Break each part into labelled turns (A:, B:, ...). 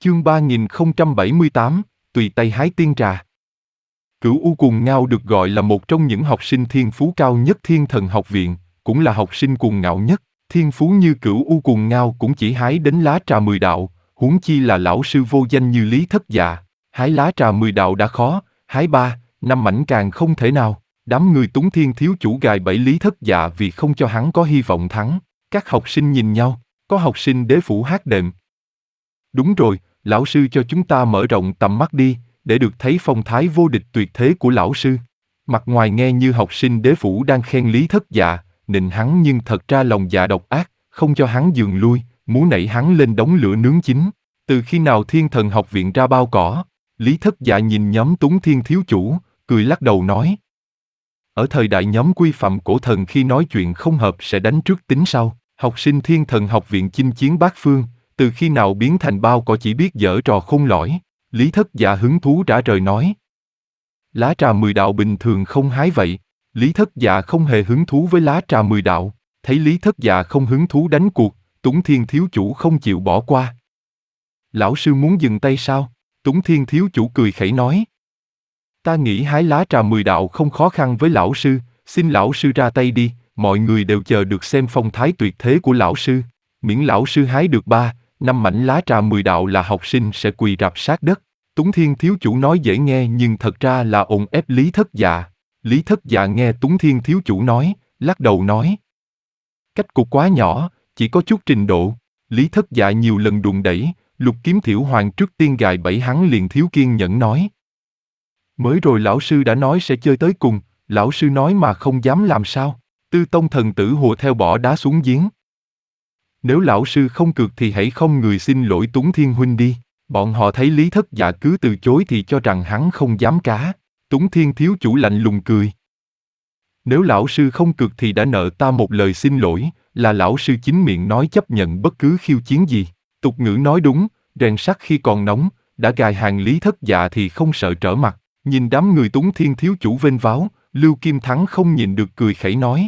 A: Chương 3078, tùy tay hái tiên trà. Cửu U Cuồng Ngao được gọi là một trong những học sinh thiên phú cao nhất Thiên Thần Học Viện, cũng là học sinh cuồng ngạo nhất. Thiên phú như Cửu U Cuồng Ngao cũng chỉ hái đến lá trà 10 đạo, huống chi là lão sư vô danh như Lý Thất Dạ. Hái lá trà 10 đạo đã khó, hái 3, 5 mảnh càng không thể nào. Đám người Túng Thiên thiếu chủ gài bẫy Lý Thất Dạ vì không cho hắn có hy vọng thắng. Các học sinh nhìn nhau, có học sinh đế phủ hát đệm. Đúng rồi, lão sư cho chúng ta mở rộng tầm mắt đi, để được thấy phong thái vô địch tuyệt thế của lão sư. Mặt ngoài nghe như học sinh đế phủ đang khen Lý Thất Dạ, nịnh hắn nhưng thật ra lòng dạ độc ác, không cho hắn dừng lui, muốn nảy hắn lên đống lửa nướng chín. Từ khi nào Thiên Thần Học Viện ra bao cỏ? Lý Thất Dạ nhìn nhóm Túng Thiên thiếu chủ, cười lắc đầu nói. Ở thời đại nhóm Quy Phạm cổ thần khi nói chuyện không hợp sẽ đánh trước tính sau, học sinh Thiên Thần Học Viện chinh chiến bát phương, từ khi nào biến thành bao cỏ chỉ biết giở trò khôn lỏi. Lý Thất Dạ hứng thú rã rời nói. Lá trà 10 đạo bình thường không hái vậy. Lý Thất Dạ không hề hứng thú với lá trà 10 đạo. Thấy Lý Thất Dạ không hứng thú đánh cuộc, Túng Thiên thiếu chủ không chịu bỏ qua. Lão sư muốn dừng tay sao? Túng Thiên thiếu chủ cười khẩy nói. Ta nghĩ hái lá trà 10 đạo không khó khăn với lão sư, xin lão sư ra tay đi, mọi người đều chờ được xem phong thái tuyệt thế của lão sư. Miễn lão sư hái được 3, 5 mảnh lá trà 10 đạo là học sinh sẽ quỳ rạp sát đất. Túng Thiên thiếu chủ nói dễ nghe nhưng thật ra là ồn ép Lý Thất Dạ. Lý Thất Dạ nghe Túng Thiên thiếu chủ nói, lắc đầu nói. Cách cục quá nhỏ, chỉ có chút trình độ. Lý Thất Dạ nhiều lần đùn đẩy, Lục Kiếm Thiểu Hoàng trước tiên gài bẫy hắn liền thiếu kiên nhẫn nói. Mới rồi lão sư đã nói sẽ chơi tới cùng, lão sư nói mà không dám làm sao? Tư Tông thần tử hùa theo bỏ đá xuống giếng. Nếu lão sư không cược thì hãy không người xin lỗi Túng Thiên huynh đi. Bọn họ thấy Lý Thất Dạ cứ từ chối thì cho rằng hắn không dám cá. Túng Thiên thiếu chủ lạnh lùng cười. Nếu lão sư không cược thì đã nợ ta một lời xin lỗi, là lão sư chính miệng nói chấp nhận bất cứ khiêu chiến gì. Tục ngữ nói đúng, rèn sắt khi còn nóng, đã gài hàng Lý Thất Dạ thì không sợ trở mặt. Nhìn đám người Túng Thiên thiếu chủ vênh váo, Lưu Kim Thắng không nhìn được cười khẩy nói.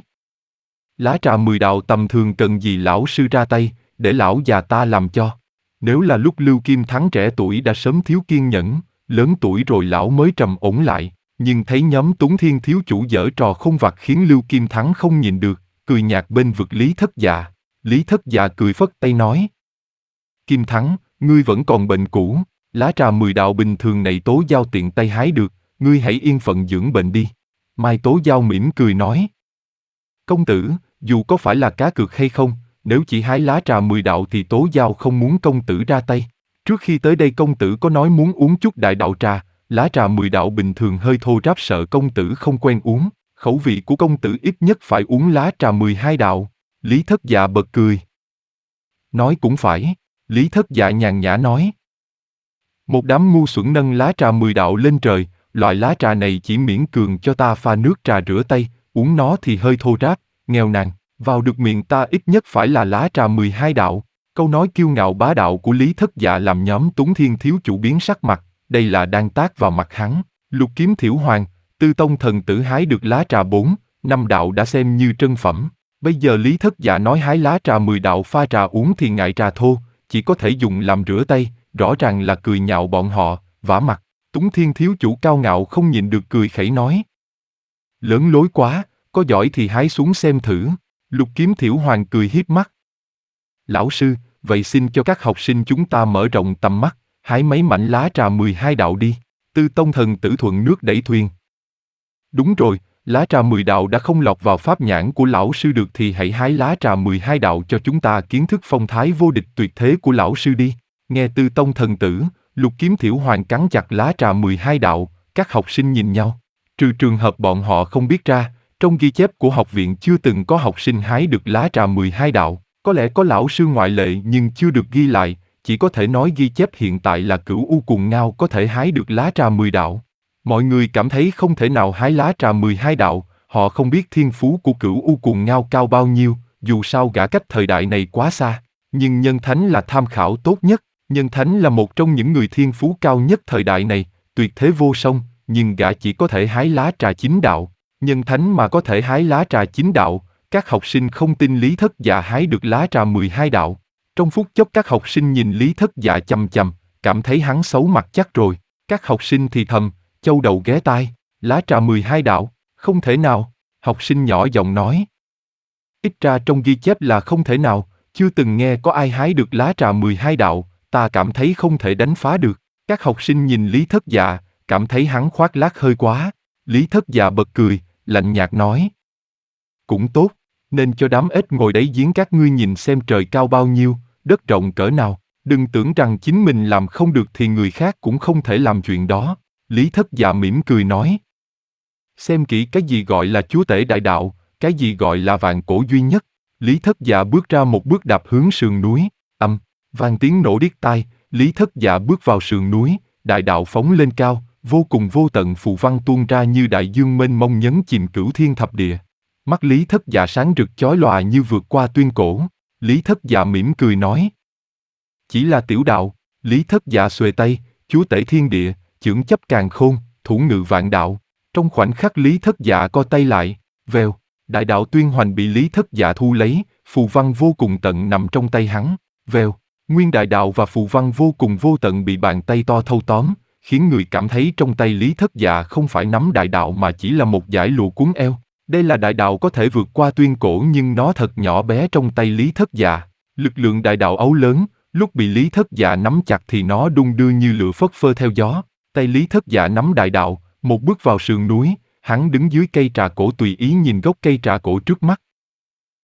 A: Lá trà 10 đạo tầm thường cần gì lão sư ra tay, để lão già ta làm cho. Nếu là lúc Lưu Kim Thắng trẻ tuổi đã sớm thiếu kiên nhẫn, lớn tuổi rồi lão mới trầm ổn lại, nhưng thấy nhóm Túng Thiên thiếu chủ giở trò khôn vặt khiến Lưu Kim Thắng không nhìn được, cười nhạt bên vực Lý Thất Dạ. Lý Thất Dạ cười phất tay nói. Kim Thắng, ngươi vẫn còn bệnh cũ, lá trà 10 đạo bình thường này Tố Giao tiện tay hái được, ngươi hãy yên phận dưỡng bệnh đi. Mai Tố Giao mỉm cười nói. Công tử, dù có phải là cá cược hay không, nếu chỉ hái lá trà 10 đạo thì Tố Giao không muốn công tử ra tay. Trước khi tới đây công tử có nói muốn uống chút đại đạo trà, lá trà 10 đạo bình thường hơi thô ráp sợ công tử không quen uống, khẩu vị của công tử ít nhất phải uống lá trà 12 đạo. Lý Thất Dạ bật cười. Nói cũng phải, Lý Thất Dạ nhàn nhã nói. Một đám ngu xuẩn nâng lá trà 10 đạo lên trời, loại lá trà này chỉ miễn cường cho ta pha nước trà rửa tay, uống nó thì hơi thô ráp, nghèo nàn, vào được miệng ta ít nhất phải là lá trà 12 đạo. Câu nói kiêu ngạo bá đạo của Lý Thất Dạ làm nhóm Túng Thiên thiếu chủ biến sắc mặt, đây là đang tát vào mặt hắn. Lục Kiếm Thiểu Hoàng, Tư Tông thần tử hái được lá trà 4, 5 đạo đã xem như trân phẩm. Bây giờ Lý Thất Dạ nói hái lá trà 10 đạo pha trà uống thì ngại trà thô, chỉ có thể dùng làm rửa tay, rõ ràng là cười nhạo bọn họ, vả mặt. Túng Thiên thiếu chủ cao ngạo không nhịn được cười khẩy nói. Lớn lối quá, có giỏi thì hái xuống xem thử. Lục Kiếm Thiểu Hoàng cười hiếp mắt. Lão sư, vậy xin cho các học sinh chúng ta mở rộng tầm mắt, hái mấy mảnh lá trà 12 đạo đi. Tư Tông thần tử thuận nước đẩy thuyền. Đúng rồi, lá trà 10 đạo đã không lọt vào pháp nhãn của lão sư được thì hãy hái lá trà 12 đạo cho chúng ta kiến thức phong thái vô địch tuyệt thế của lão sư đi. Nghe Tư Tông thần tử, Lục Kiếm Thiểu Hoàng cắn chặt lá trà 12 đạo, các học sinh nhìn nhau. Trừ trường hợp bọn họ không biết ra, trong ghi chép của học viện chưa từng có học sinh hái được lá trà 12 đạo. Có lẽ có lão sư ngoại lệ nhưng chưa được ghi lại, chỉ có thể nói ghi chép hiện tại là Cửu U Cuồng Ngao có thể hái được lá trà 10 đạo. Mọi người cảm thấy không thể nào hái lá trà 12 đạo, họ không biết thiên phú của Cửu U Cuồng Ngao cao bao nhiêu, dù sao gã cách thời đại này quá xa. Nhưng Nhân Thánh là tham khảo tốt nhất, Nhân Thánh là một trong những người thiên phú cao nhất thời đại này, tuyệt thế vô song, nhưng gã chỉ có thể hái lá trà 9 đạo. Nhân Thánh mà có thể hái lá trà 9 đạo, các học sinh không tin Lý Thất Dạ hái được lá trà 12 đạo. Trong phút chốc các học sinh nhìn Lý Thất Dạ chằm chằm, cảm thấy hắn xấu mặt chắc rồi. Các học sinh thì thầm, châu đầu ghé tai, lá trà 12 đạo, không thể nào, học sinh nhỏ giọng nói. Ít ra trong ghi chép là không thể nào, chưa từng nghe có ai hái được lá trà 12 đạo, ta cảm thấy không thể đánh phá được. Các học sinh nhìn Lý Thất Dạ, cảm thấy hắn khoác lác hơi quá. Lý Thất Dạ bật cười, lạnh nhạt nói. Cũng tốt, nên cho đám ếch ngồi đáy giếng các ngươi nhìn xem trời cao bao nhiêu, đất rộng cỡ nào, đừng tưởng rằng chính mình làm không được thì người khác cũng không thể làm chuyện đó. Lý Thất Dạ mỉm cười nói. Xem kỹ cái gì gọi là chúa tể đại đạo, cái gì gọi là vạn cổ duy nhất. Lý Thất Dạ bước ra một bước đạp hướng sườn núi, vang tiếng nổ điếc tai, Lý Thất Dạ bước vào sườn núi, đại đạo phóng lên cao, vô cùng vô tận phù văn tuôn ra như đại dương mênh mông nhấn chìm cửu thiên thập địa. Mắt Lý Thất Dạ sáng rực chói lòa như vượt qua tuyên cổ. Lý Thất Dạ mỉm cười nói. Chỉ là tiểu đạo. Lý Thất Dạ xuề tay, chúa tể thiên địa, chưởng chấp càn khôn, thủ ngự vạn đạo. Trong khoảnh khắc Lý Thất Dạ co tay lại, vèo, đại đạo tuyên hoành bị Lý Thất Dạ thu lấy, phù văn vô cùng tận nằm trong tay hắn, vèo, nguyên đại đạo và phù văn vô cùng vô tận bị bàn tay to thâu tóm, khiến người cảm thấy trong tay Lý Thất Dạ không phải nắm đại đạo mà chỉ là một dải lụa cuốn eo. Đây là đại đạo có thể vượt qua tuyên cổ nhưng nó thật nhỏ bé trong tay Lý Thất Dạ. Lực lượng đại đạo ấu lớn, lúc bị Lý Thất Dạ nắm chặt thì nó đung đưa như lửa phất phơ theo gió. Tay Lý Thất Dạ nắm đại đạo, một bước vào sườn núi, hắn đứng dưới cây trà cổ tùy ý nhìn gốc cây trà cổ trước mắt.